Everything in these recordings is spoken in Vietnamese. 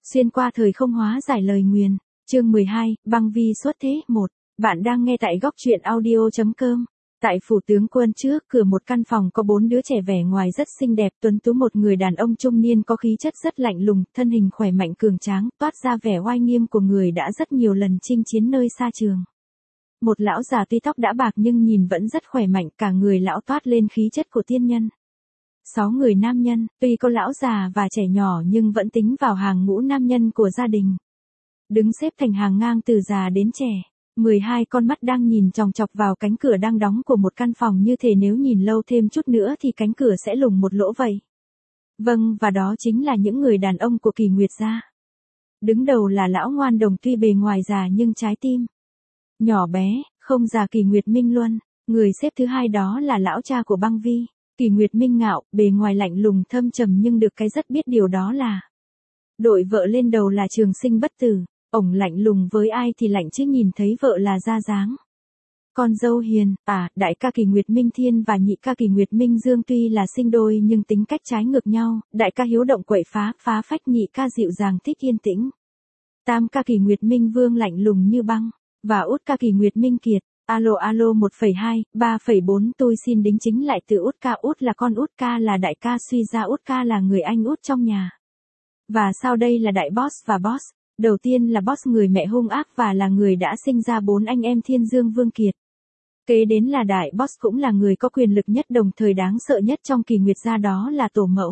Xuyên qua thời không hóa giải lời nguyền. Chương 12, băng vi xuất thế 1. Bạn đang nghe tại góc truyện audio.com. Tại phủ tướng quân trước cửa một căn phòng có 4 đứa trẻ vẻ ngoài rất xinh đẹp, tuấn tú, một người đàn ông trung niên có khí chất rất lạnh lùng, thân hình khỏe mạnh cường tráng, toát ra vẻ oai nghiêm của người đã rất nhiều lần chinh chiến nơi xa trường. Một lão già tuy tóc đã bạc nhưng nhìn vẫn rất khỏe mạnh, cả người lão toát lên khí chất của tiên nhân. 6 người nam nhân, tuy có lão già và trẻ nhỏ nhưng vẫn tính vào hàng ngũ nam nhân của gia đình. Đứng xếp thành hàng ngang từ già đến trẻ. 12 con mắt đang nhìn chòng chọc vào cánh cửa đang đóng của một căn phòng, như thể nếu nhìn lâu thêm chút nữa thì cánh cửa sẽ lủng một lỗ vậy. Vâng, và đó chính là những người đàn ông của Kỳ Nguyệt gia. Đứng đầu là lão ngoan đồng, tuy bề ngoài già nhưng trái tim nhỏ bé, không già, Kỳ Nguyệt Minh Luân. Người xếp thứ hai đó là lão cha của băng vi, Kỳ Nguyệt Minh Ngạo, bề ngoài lạnh lùng thâm trầm nhưng được cái rất biết điều đó là đội vợ lên đầu là Trường Sinh Bất Tử. Ổng lạnh lùng với ai thì lạnh chứ nhìn thấy vợ là ra dáng. Con dâu hiền, đại ca Kỳ Nguyệt Minh Thiên và nhị ca Kỳ Nguyệt Minh Dương tuy là sinh đôi nhưng tính cách trái ngược nhau, đại ca hiếu động quậy phá phách, nhị ca dịu dàng thích yên tĩnh. Tam ca Kỳ Nguyệt Minh Vương lạnh lùng như băng, và út ca Kỳ Nguyệt Minh Kiệt. Alo 1,2, 3,4 tôi xin đính chính lại từ út là con út ca là đại ca, suy ra út ca là người anh út trong nhà. Và sau đây là đại boss và boss. Đầu tiên là boss, người mẹ hung ác và là người đã sinh ra 4 anh em Thiên Dương Vương Kiệt. Kế đến là đại boss, cũng là người có quyền lực nhất đồng thời đáng sợ nhất trong Kỳ Nguyệt gia, đó là tổ mẫu.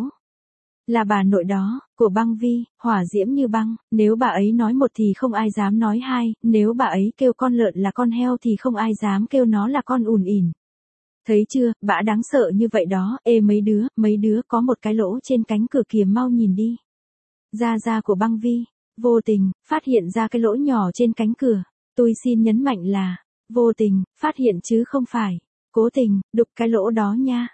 Là bà nội đó, của băng vi, hỏa diễm như băng, nếu bà ấy nói một thì không ai dám nói hai, nếu bà ấy kêu con lợn là con heo thì không ai dám kêu nó là con ùn ỉn. Thấy chưa, bả đáng sợ như vậy đó. Ê mấy đứa có một cái lỗ trên cánh cửa kìa, mau nhìn đi. Gia của băng vi vô tình phát hiện ra cái lỗ nhỏ trên cánh cửa. Tôi xin nhấn mạnh là vô tình phát hiện chứ không phải cố tình đục cái lỗ đó nha.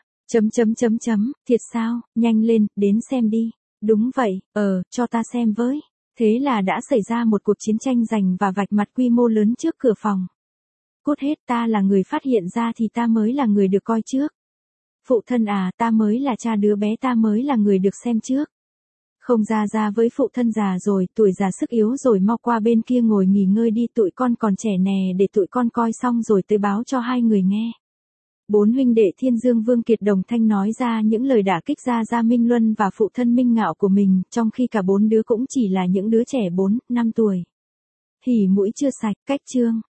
Thiệt sao, nhanh lên, đến xem đi. Đúng vậy, cho ta xem với. Thế là đã xảy ra một cuộc chiến tranh giành và vạch mặt quy mô lớn trước cửa phòng. Cút hết, ta là người phát hiện ra thì ta mới là người được coi trước. Phụ thân ta mới là cha đứa bé, ta mới là người được xem trước. Không, ra với phụ thân già rồi, tuổi già sức yếu rồi, mau qua bên kia ngồi nghỉ ngơi đi, tụi con còn trẻ nè, để tụi con coi xong rồi tới báo cho hai người nghe. 4 huynh đệ Thiên Dương Vương Kiệt đồng thanh nói ra những lời đả kích Gia Minh Luân và phụ thân Minh Ngạo của mình, trong khi cả 4 đứa cũng chỉ là những đứa trẻ 4, 5 tuổi. Hỉ mũi chưa sạch, cách chương.